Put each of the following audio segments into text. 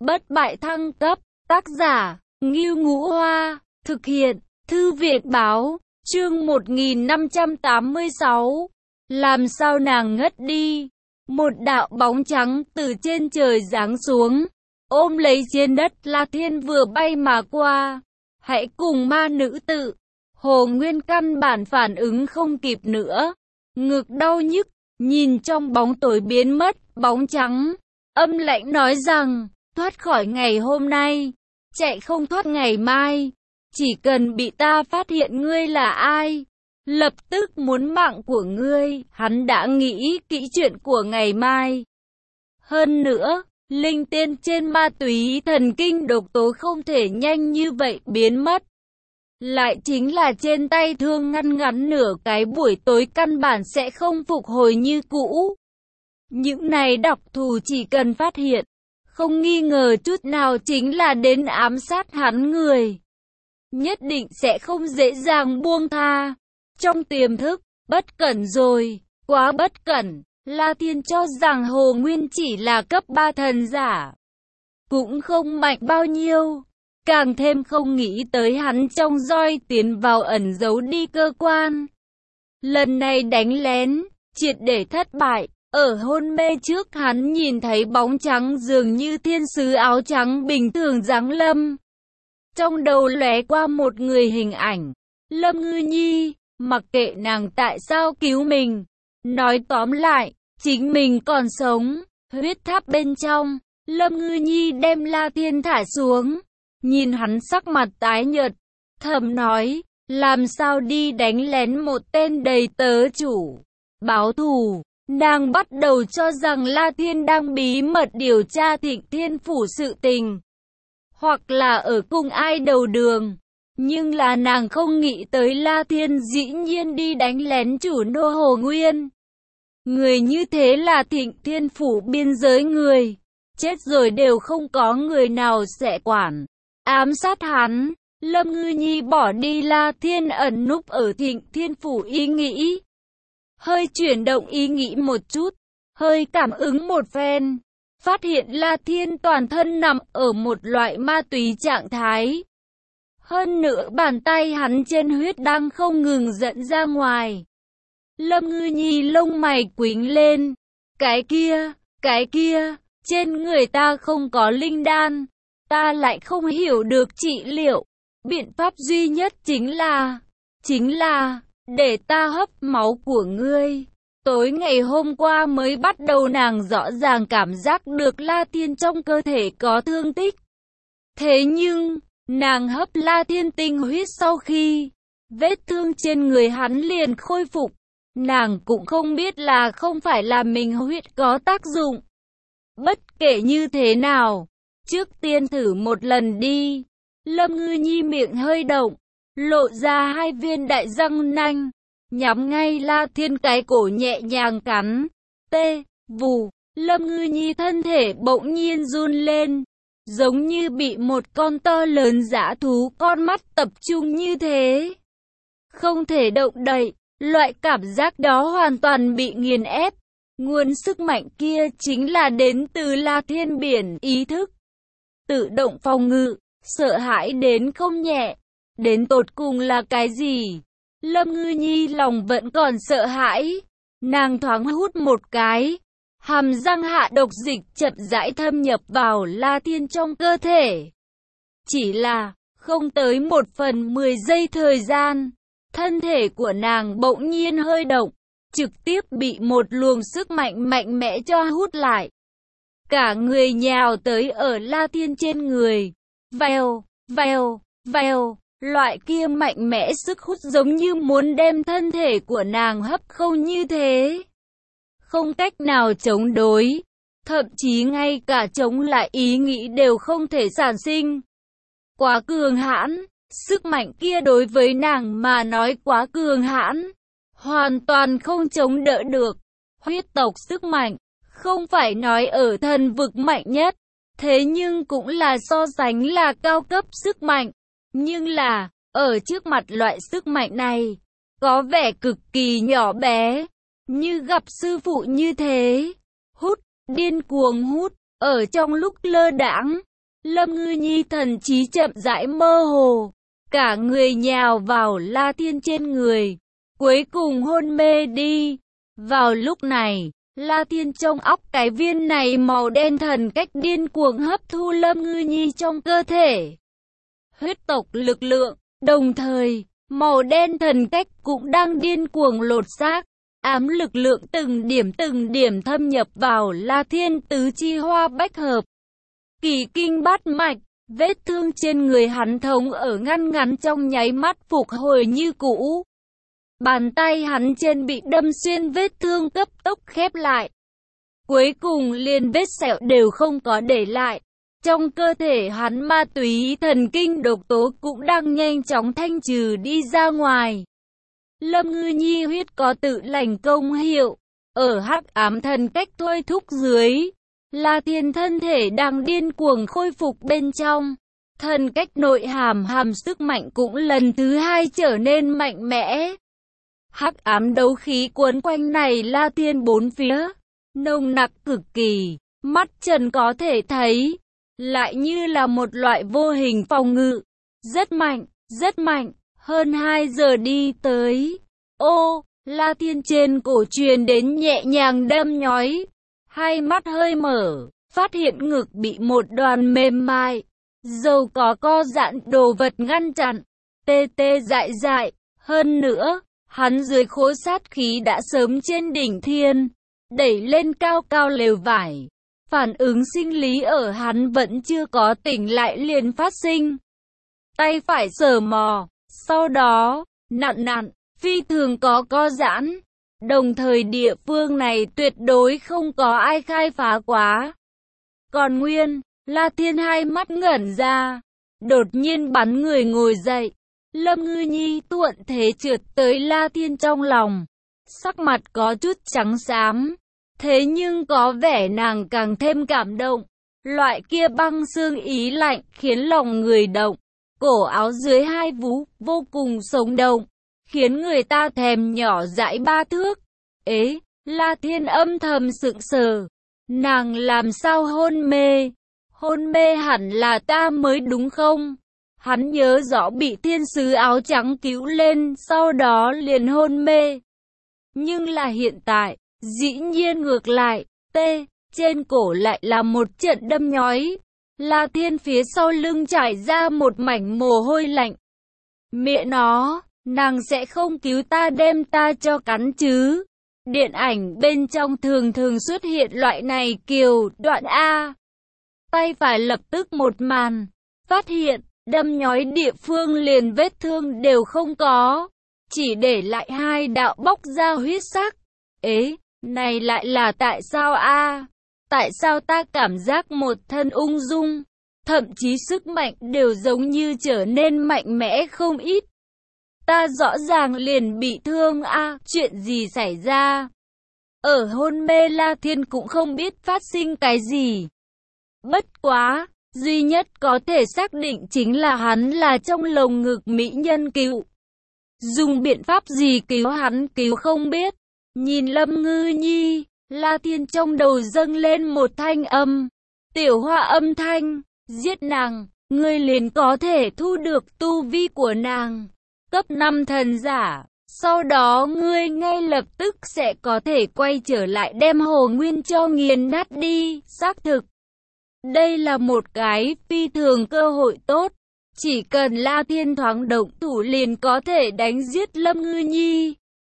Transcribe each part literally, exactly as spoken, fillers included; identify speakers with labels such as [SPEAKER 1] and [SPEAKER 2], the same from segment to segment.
[SPEAKER 1] bất bại thăng cấp, tác giả, Ngưu Ngũ Hoa, thực hiện, Thư viện báo, chương một nghìn năm trăm tám mươi sáu. Làm sao nàng ngất đi? Một đạo bóng trắng từ trên trời giáng xuống, ôm lấy trên đất La Thiên vừa bay mà qua. Hãy cùng ma nữ tự. Hồ Nguyên căn bản phản ứng không kịp nữa. Ngực đau nhức, nhìn trong bóng tối biến mất, bóng trắng. Âm lạnh nói rằng, thoát khỏi ngày hôm nay, chạy không thoát ngày mai. Chỉ cần bị ta phát hiện ngươi là ai, lập tức muốn mạng của ngươi. Hắn đã nghĩ kỹ chuyện của ngày mai. Hơn nữa, linh tiên trên ma túy thần kinh độc tố không thể nhanh như vậy biến mất. Lại chính là trên tay thương ngăn ngắn nửa cái buổi tối căn bản sẽ không phục hồi như cũ. Những này độc thù chỉ cần phát hiện, không nghi ngờ chút nào chính là đến ám sát hắn người. Nhất định sẽ không dễ dàng buông tha. Trong tiềm thức, bất cẩn rồi, quá bất cẩn. La Thiên cho rằng Hồ Nguyên chỉ là cấp ba thần giả, cũng không mạnh bao nhiêu. Càng thêm không nghĩ tới hắn trong roi tiến vào ẩn giấu đi cơ quan. Lần này đánh lén, triệt để thất bại. Ở hôn mê trước hắn nhìn thấy bóng trắng dường như thiên sứ áo trắng bình thường giáng lâm. Trong đầu lóe qua một người hình ảnh, Lâm Ngư Nhi, mặc kệ nàng tại sao cứu mình. Nói tóm lại, chính mình còn sống. Huyết tháp bên trong, Lâm Ngư Nhi đem La Thiên thả xuống. Nhìn hắn sắc mặt tái nhợt, thầm nói, làm sao đi đánh lén một tên đầy tớ chủ, báo thù. Nàng bắt đầu cho rằng La Thiên đang bí mật điều tra Thịnh Thiên Phủ sự tình, hoặc là ở cùng ai đầu đường. Nhưng là nàng không nghĩ tới La Thiên dĩ nhiên đi đánh lén chủ nô Hồ Nguyên. Người như thế là Thịnh Thiên Phủ biên giới người, chết rồi đều không có người nào sẽ quản. Ám sát hắn, Lâm Ngư Nhi bỏ đi La Thiên ẩn núp ở Thịnh Thiên Phủ ý nghĩ. Hơi chuyển động ý nghĩ một chút, hơi cảm ứng một phen, phát hiện La Thiên toàn thân nằm ở một loại ma túy trạng thái. Hơn nữa bàn tay hắn trên huyết đang không ngừng dẫn ra ngoài. Lâm Ngư Nhi lông mày quĩnh lên, cái kia, cái kia, trên người ta không có linh đan. Ta lại không hiểu được trị liệu. Biện pháp duy nhất chính là, chính là, để ta hấp máu của ngươi. Tối ngày hôm qua mới bắt đầu nàng rõ ràng cảm giác được La Thiên trong cơ thể có thương tích. Thế nhưng, nàng hấp La Thiên tinh huyết sau khi, vết thương trên người hắn liền khôi phục. Nàng cũng không biết là không phải là mình huyết có tác dụng. Bất kể như thế nào, trước tiên thử một lần đi. Lâm Ngư Nhi miệng hơi động, lộ ra hai viên đại răng nanh, nhắm ngay La Thiên cái cổ nhẹ nhàng cắn. Tê, vù, Lâm Ngư Nhi thân thể bỗng nhiên run lên, giống như bị một con to lớn dã thú con mắt tập trung như thế. Không thể động đậy, loại cảm giác đó hoàn toàn bị nghiền ép. Nguồn sức mạnh kia chính là đến từ La Thiên biển ý thức. Tự động phòng ngự, sợ hãi đến không nhẹ. Đến tột cùng là cái gì? Lâm Ngư Nhi lòng vẫn còn sợ hãi. Nàng thoáng hút một cái, hàm răng hạ độc dịch chậm rãi thâm nhập vào La Thiên trong cơ thể. Chỉ là, không tới một phần mười giây thời gian, thân thể của nàng bỗng nhiên hơi động, trực tiếp bị một luồng sức mạnh mạnh mẽ cho hút lại. Cả người nhào tới ở La Thiên trên người. Vèo, vèo, vèo, loại kia mạnh mẽ sức hút giống như muốn đem thân thể của nàng hấp không như thế. Không cách nào chống đối, thậm chí ngay cả chống lại ý nghĩ đều không thể sản sinh. Quá cường hãn, sức mạnh kia đối với nàng mà nói quá cường hãn, hoàn toàn không chống đỡ được. Huyết tộc sức mạnh, không phải nói ở thần vực mạnh nhất, thế nhưng cũng là so sánh là cao cấp sức mạnh. Nhưng là, ở trước mặt loại sức mạnh này, có vẻ cực kỳ nhỏ bé, như gặp sư phụ như thế. Hút, điên cuồng hút, ở trong lúc lơ đãng, Lâm Ngư Nhi thần trí chậm rãi mơ hồ, cả người nhào vào La Thiên trên người, cuối cùng hôn mê đi. Vào lúc này, La Thiên trong óc cái viên này màu đen thần cách điên cuồng hấp thu Lâm Ngư Nhi trong cơ thể. Huyết tộc lực lượng, đồng thời, màu đen thần cách cũng đang điên cuồng lột xác, ám lực lượng từng điểm từng điểm thâm nhập vào La Thiên tứ chi hoa bách hợp. Kỳ kinh bát mạch, vết thương trên người hắn thống ở ngăn ngắn trong nháy mắt phục hồi như cũ. Bàn tay hắn trên bị đâm xuyên vết thương cấp tốc khép lại. Cuối cùng liền vết sẹo đều không có để lại. Trong cơ thể hắn ma túy thần kinh độc tố cũng đang nhanh chóng thanh trừ đi ra ngoài. Lâm Ngư Nhi huyết có tự lành công hiệu. Ở hắc ám thần cách thôi thúc dưới, La Thiên thân thể đang điên cuồng khôi phục bên trong. Thần cách nội hàm hàm sức mạnh cũng lần thứ hai trở nên mạnh mẽ. Hắc ám đấu khí cuốn quanh này La Thiên bốn phía, nồng nặc cực kỳ, mắt trần có thể thấy, lại như là một loại vô hình phòng ngự. Rất mạnh, rất mạnh, hơn hai giờ đi tới. Ô, La Thiên trên cổ truyền đến nhẹ nhàng đâm nhói. Hai mắt hơi mở, phát hiện ngực bị một đoàn mềm mại, dầu có co giãn đồ vật ngăn chặn, tê tê dại dại. Hơn nữa, hắn dưới khố sát khí đã sớm trên đỉnh thiên, đẩy lên cao cao lều vải. Phản ứng sinh lý ở hắn vẫn chưa có tỉnh lại liền phát sinh. Tay phải sờ mò, sau đó, nặn nặn, phi thường có co giãn. Đồng thời địa phương này tuyệt đối không có ai khai phá quá. Còn nguyên, La Thiên hai mắt ngẩn ra, đột nhiên bắn người ngồi dậy. Lâm Ngư Nhi thuận thế trượt tới La Thiên trong lòng, sắc mặt có chút trắng xám, thế nhưng có vẻ nàng càng thêm cảm động. Loại kia băng xương ý lạnh khiến lòng người động, cổ áo dưới hai vú vô cùng sống động, khiến người ta thèm nhỏ dãi ba thước. Ế, La Thiên âm thầm sững sờ, nàng làm sao hôn mê? Hôn mê hẳn là ta mới đúng không? Hắn nhớ rõ bị thiên sứ áo trắng cứu lên, sau đó liền hôn mê. Nhưng là hiện tại, dĩ nhiên ngược lại, tê, trên cổ lại là một trận đâm nhói. La Thiên phía sau lưng trải ra một mảnh mồ hôi lạnh. Mẹ nó, nàng sẽ không cứu ta đem ta cho cắn chứ? Điện ảnh bên trong thường thường xuất hiện loại này kiều đoạn A. Tay phải lập tức một màn, phát hiện, đâm nhói địa phương liền vết thương đều không có, chỉ để lại hai đạo bóc ra huyết sắc. Ế, này lại là tại sao A? Tại sao ta cảm giác một thân ung dung, thậm chí sức mạnh đều giống như trở nên mạnh mẽ không ít. Ta rõ ràng liền bị thương A, chuyện gì xảy ra? Ở hôn mê La Thiên cũng không biết phát sinh cái gì. Bất quá, duy nhất có thể xác định chính là hắn là trong lồng ngực mỹ nhân cứu. Dùng biện pháp gì cứu hắn cứu không biết. Nhìn Lâm Ngư Nhi, La Thiên trong đầu dâng lên một thanh âm. Tiểu Hoa âm thanh, giết nàng, ngươi liền có thể thu được tu vi của nàng. Cấp năm thần giả, sau đó ngươi ngay lập tức sẽ có thể quay trở lại đem Hồ Nguyên cho nghiền nát đi. Xác thực, đây là một cái phi thường cơ hội tốt. Chỉ cần La Thiên thoáng động thủ liền có thể đánh giết Lâm Ngư Nhi,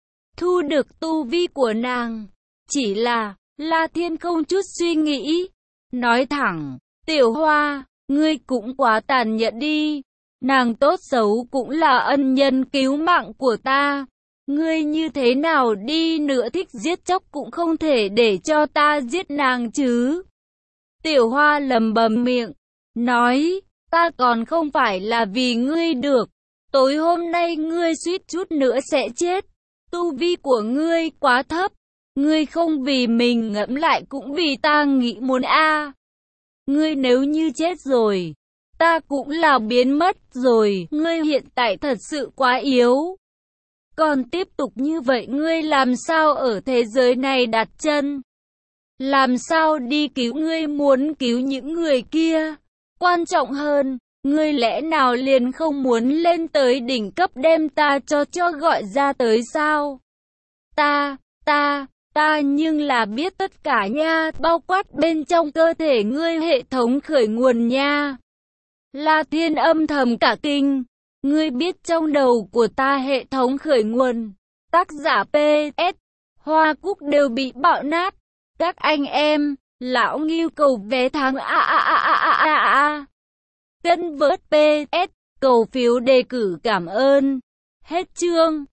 [SPEAKER 1] thu được tu vi của nàng. Chỉ là, La Thiên không chút suy nghĩ, nói thẳng, Tiểu Hoa, ngươi cũng quá tàn nhẫn đi. Nàng tốt xấu cũng là ân nhân cứu mạng của ta. Ngươi như thế nào đi nữa thích giết chóc cũng không thể để cho ta giết nàng chứ. Tiểu Hoa lầm bầm miệng, nói, ta còn không phải là vì ngươi được. Tối hôm nay ngươi suýt chút nữa sẽ chết. Tu vi của ngươi quá thấp. Ngươi không vì mình ngẫm lại cũng vì ta nghĩ muốn a. Ngươi nếu như chết rồi, ta cũng là biến mất rồi. Ngươi hiện tại thật sự quá yếu. Còn tiếp tục như vậy ngươi làm sao ở thế giới này đặt chân? Làm sao đi cứu ngươi muốn cứu những người kia? Quan trọng hơn, ngươi lẽ nào liền không muốn lên tới đỉnh cấp đem ta cho cho gọi ra tới sao? Ta, ta, ta nhưng là biết tất cả nha, bao quát bên trong cơ thể ngươi hệ thống khởi nguồn nha. La Thiên âm thầm cả kinh, ngươi biết trong đầu của ta hệ thống khởi nguồn. Tác giả pê ét, Hoa Cúc đều bị bạo nát. Các anh em, lão Ngưu cầu vé tháng a a a a a a a. Cân vớt pê ét, cầu phiếu đề cử cảm ơn. Hết chương.